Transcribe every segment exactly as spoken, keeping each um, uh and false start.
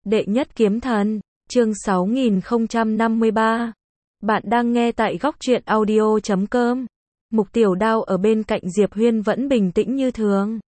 Đệ nhất kiếm thần, chương sáu nghìn không trăm năm mươi ba. Bạn đang nghe tại góc truyện audio chấm com. Mục Tiểu Đao ở bên cạnh Diệp Huyên vẫn bình tĩnh như thường.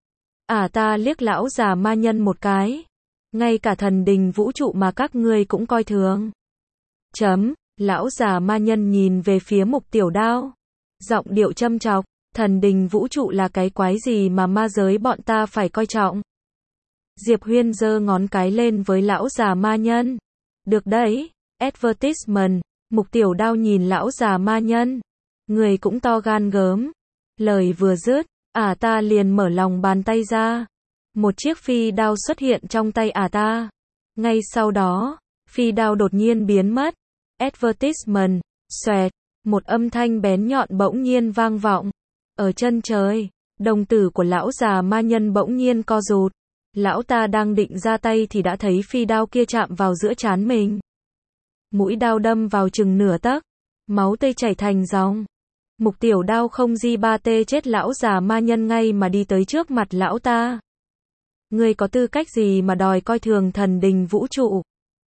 À ta liếc lão già ma nhân một cái. Ngay cả thần đình vũ trụ mà các ngươi cũng coi thường. Chấm, lão già ma nhân nhìn về phía Mục Tiểu Đao. Giọng điệu châm chọc, thần đình vũ trụ là cái quái gì mà ma giới bọn ta phải coi trọng. Diệp Huyên giơ ngón cái lên với lão già ma nhân. Được đấy, advertisement. Mục Tiểu Đao nhìn lão già ma nhân. Người cũng to gan gớm. Lời vừa dứt, ả ta liền mở lòng bàn tay ra. Một chiếc phi đao xuất hiện trong tay ả ta. Ngay sau đó, phi đao đột nhiên biến mất. Advertisement, xoẹt, một âm thanh bén nhọn bỗng nhiên vang vọng. Ở chân trời, đồng tử của lão già ma nhân bỗng nhiên co rụt. Lão ta đang định ra tay thì đã thấy phi đao kia chạm vào giữa trán mình. Mũi đao đâm vào chừng nửa tấc, máu tươi chảy thành dòng. Mục Tiểu Đao không di ba tê chết lão già ma nhân ngay mà đi tới trước mặt lão ta. Ngươi có tư cách gì mà đòi coi thường thần đình vũ trụ?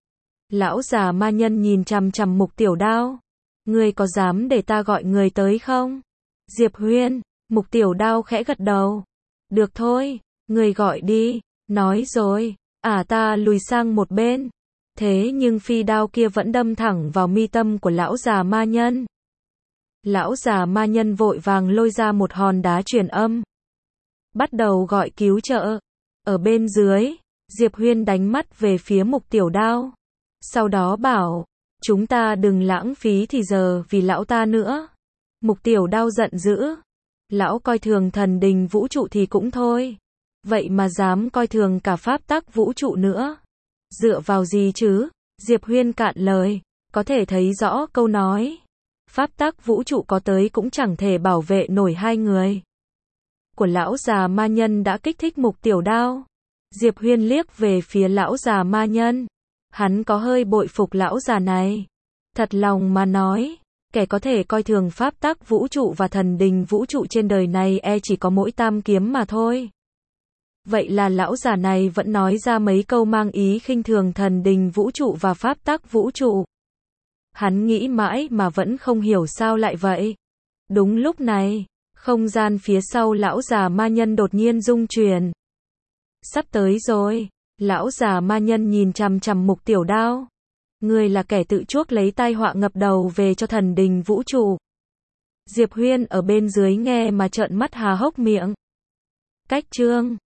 Lão già ma nhân nhìn chằm chằm Mục Tiểu Đao. Ngươi có dám để ta gọi người tới không? Diệp Huyên, Mục Tiểu Đao khẽ gật đầu. Được thôi, ngươi gọi đi. Nói rồi, ả ta lùi sang một bên. Thế nhưng phi đao kia vẫn đâm thẳng vào mi tâm của lão già ma nhân. Lão già ma nhân vội vàng lôi ra một hòn đá truyền âm. Bắt đầu gọi cứu trợ. Ở bên dưới, Diệp Huyên đánh mắt về phía Mục Tiểu Đao. Sau đó bảo, chúng ta đừng lãng phí thì giờ vì lão ta nữa. Mục Tiểu Đao giận dữ. Lão coi thường thần đình vũ trụ thì cũng thôi. Vậy mà dám coi thường cả pháp tắc vũ trụ nữa. Dựa vào gì chứ? Diệp Huyên cạn lời. Có thể thấy rõ câu nói. Pháp tắc vũ trụ có tới cũng chẳng thể bảo vệ nổi hai người. Của lão già ma nhân đã kích thích Mục Tiểu Đao. Diệp Huyên liếc về phía lão già ma nhân. Hắn có hơi bội phục lão già này. Thật lòng mà nói, kẻ có thể coi thường pháp tắc vũ trụ và thần đình vũ trụ trên đời này e chỉ có mỗi Tam Kiếm mà thôi. Vậy là lão già này vẫn nói ra mấy câu mang ý khinh thường thần đình vũ trụ và pháp tắc vũ trụ. Hắn nghĩ mãi mà vẫn không hiểu sao lại vậy. Đúng lúc này, không gian phía sau lão già ma nhân đột nhiên rung chuyển. Sắp tới rồi, lão già ma nhân nhìn chằm chằm Mục Tiểu Đao. Người là kẻ tự chuốc lấy tai họa ngập đầu về cho thần đình vũ trụ. Diệp Huyên ở bên dưới nghe mà trợn mắt há hốc miệng. Cách chương